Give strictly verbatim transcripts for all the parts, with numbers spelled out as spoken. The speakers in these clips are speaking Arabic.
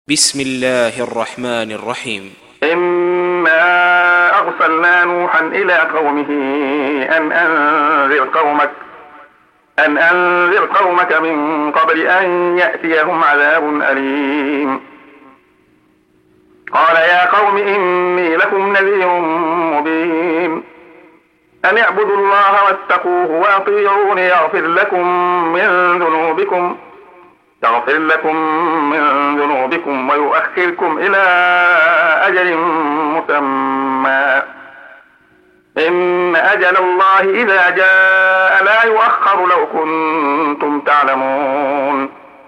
بسم الله الرحمن الرحيم. إنا أرسلنا نوحا إلى قومه أن أنذر قومك أن أنذر قومك من قبل أن يأتيهم عذاب أليم. قال يا قوم إني لكم نذير مبين أن اعبدوا الله واتقوه وأطيعوني يغفر لكم من ذنوبكم يغفر لكم من ذنوبكم ويؤخركم إلى أجل مسمى إن أجل الله إذا جاء لا يؤخر لو كنتم تعلمون.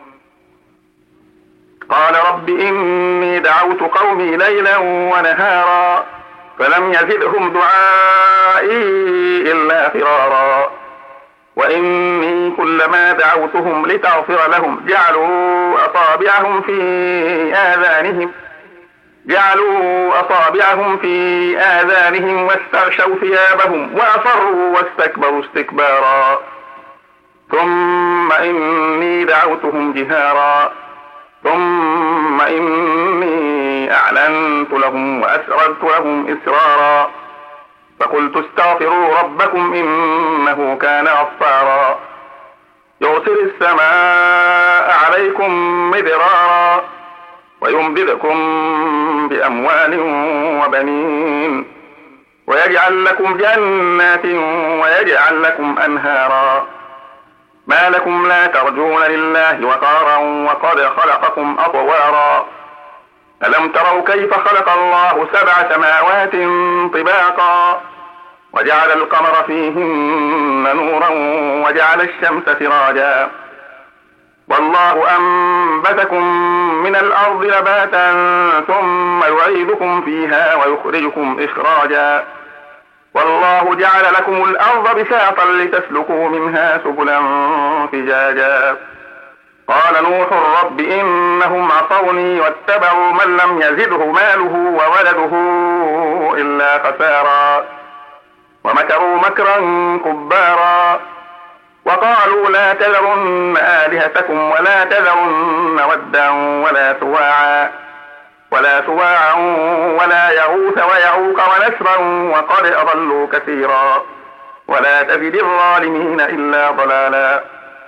قال رب إني دعوت قومي ليلا ونهارا فلم يزدهم دعائي إلا فرارا وإني كلما دعوتهم لتغفر لهم جعلوا أصابعهم في آذانهم جعلوا أصابعهم في آذانهم واستغشوا ثيابهم وأصروا واستكبروا استكبارا ثم إني دعوتهم جهارا ثم إني أعلنت لهم وأسررت لهم إسرارا فقلت استغفروا ربكم إنه كان غفارا يرسل السماء عليكم مدرارا ويمددكم بأموال وبنين ويجعل لكم جنات ويجعل لكم أنهارا ما لكم لا ترجون لله وقارا وقد خلقكم أطوارا ألم تروا كيف خلق الله سبع سماوات طباقا وجعل القمر فيهن نورا وجعل الشمس سراجا والله أنبتكم من الأرض نباتا ثم يعيدكم فيها ويخرجكم إخراجا والله جعل لكم الأرض بساطا لتسلكوا منها سبلا فجاجا قال نوح رب إنهم عصوني واتبعوا من لم يزده ماله وولده إلا خسارا ومكروا مكرا كبارا وقالوا لا تذرن آلهتكم ولا تذرن ودا ولا سواعا ولا سواعا ولا يغوث ويعوق ونسرا وقد أضلوا كثيرا ولا تزد الظالمين إلا ضلالا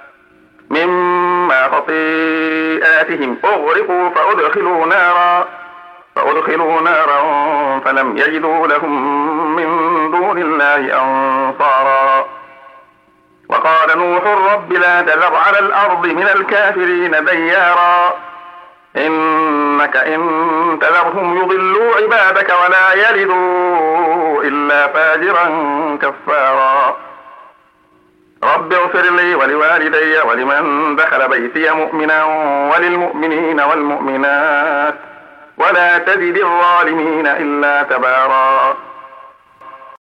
مما خطيئاتهم أغرقوا فأدخلوا نارا فأدخلوا نارا فلم يجدوا لهم من دون الله أنصارا وقال نوح رب لا تذر على الأرض من الكافرين ديارا إنك إن تذرهم يضلوا عبادك ولا يلدوا إلا فاجرا كفارا رب اغفر لي ولوالدي ولمن دخل بيتي مؤمنا وللمؤمنين والمؤمنات ولا تزد الظالمين إلا تبارا.